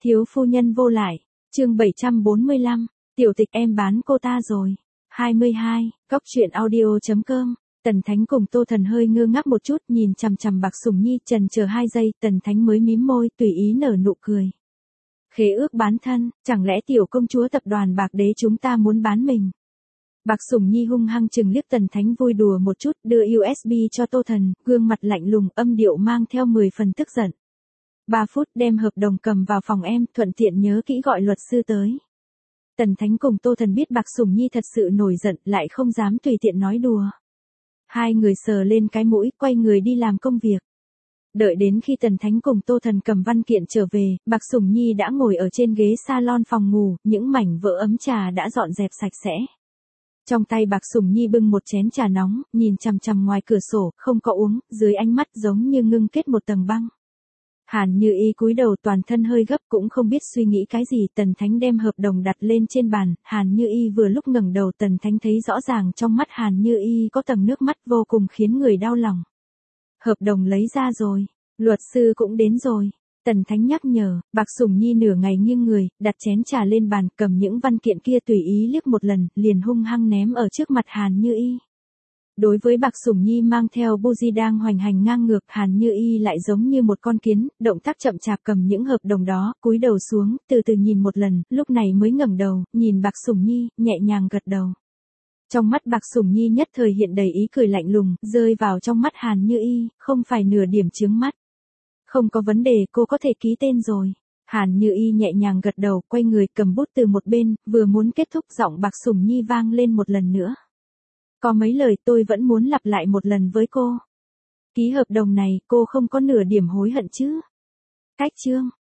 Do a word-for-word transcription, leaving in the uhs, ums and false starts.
Thiếu phu nhân vô lại, chương bảy trăm bốn mươi lăm, tiểu tịch em bán cô ta rồi. hai mươi hai, góc truyện audio.com, Tần Thánh cùng Tô Thần hơi ngơ ngác một chút nhìn chằm chằm Bạc Sủng Nhi chần chờ hai giây, Tần Thánh mới mím môi tùy ý nở nụ cười. Khế ước bán thân, chẳng lẽ tiểu công chúa tập đoàn Bạc Đế chúng ta muốn bán mình? Bạc Sủng Nhi hung hăng chừng liếc Tần Thánh vui đùa một chút, đưa u ét bê cho Tô Thần, gương mặt lạnh lùng, âm điệu mang theo mười phần tức giận. ba phút đem hợp đồng cầm vào phòng em, thuận tiện nhớ kỹ gọi luật sư tới. Tần Thánh cùng Tô Thần biết Bạc Sủng Nhi thật sự nổi giận, lại không dám tùy tiện nói đùa. Hai người sờ lên cái mũi, quay người đi làm công việc. Đợi đến khi Tần Thánh cùng Tô Thần cầm văn kiện trở về, Bạc Sủng Nhi đã ngồi ở trên ghế salon phòng ngủ, những mảnh vỡ ấm trà đã dọn dẹp sạch sẽ. Trong tay Bạc Sủng Nhi bưng một chén trà nóng, nhìn chằm chằm ngoài cửa sổ, không có uống, dưới ánh mắt giống như ngưng kết một tầng băng. Hàn Như Y cúi đầu toàn thân hơi gấp cũng không biết suy nghĩ cái gì, Tần Thánh đem hợp đồng đặt lên trên bàn, Hàn Như Y vừa lúc ngẩng đầu Tần Thánh thấy rõ ràng trong mắt Hàn Như Y có tầng nước mắt vô cùng khiến người đau lòng. Hợp đồng lấy ra rồi, luật sư cũng đến rồi. Tần Thánh nhắc nhở, Bạc Sủng Nhi nửa ngày nghiêng người, đặt chén trà lên bàn, cầm những văn kiện kia tùy ý liếc một lần, liền hung hăng ném ở trước mặt Hàn Như Y. Đối với Bạc Sủng Nhi mang theo Buji đang hoành hành ngang ngược, Hàn Như Y lại giống như một con kiến, động tác chậm chạp cầm những hợp đồng đó, cúi đầu xuống, từ từ nhìn một lần, lúc này mới ngẩng đầu, nhìn Bạc Sủng Nhi, nhẹ nhàng gật đầu. Trong mắt Bạc Sủng Nhi nhất thời hiện đầy ý cười lạnh lùng, rơi vào trong mắt Hàn Như Y, không phải nửa điểm chướng mắt. Không có vấn đề, cô có thể ký tên rồi. Hàn Như Y nhẹ nhàng gật đầu, quay người cầm bút từ một bên, vừa muốn kết thúc giọng Bạc Sủng Nhi vang lên một lần nữa. Có mấy lời tôi vẫn muốn lặp lại một lần với cô. Ký hợp đồng này, cô không có nửa điểm hối hận chứ? Cách chương,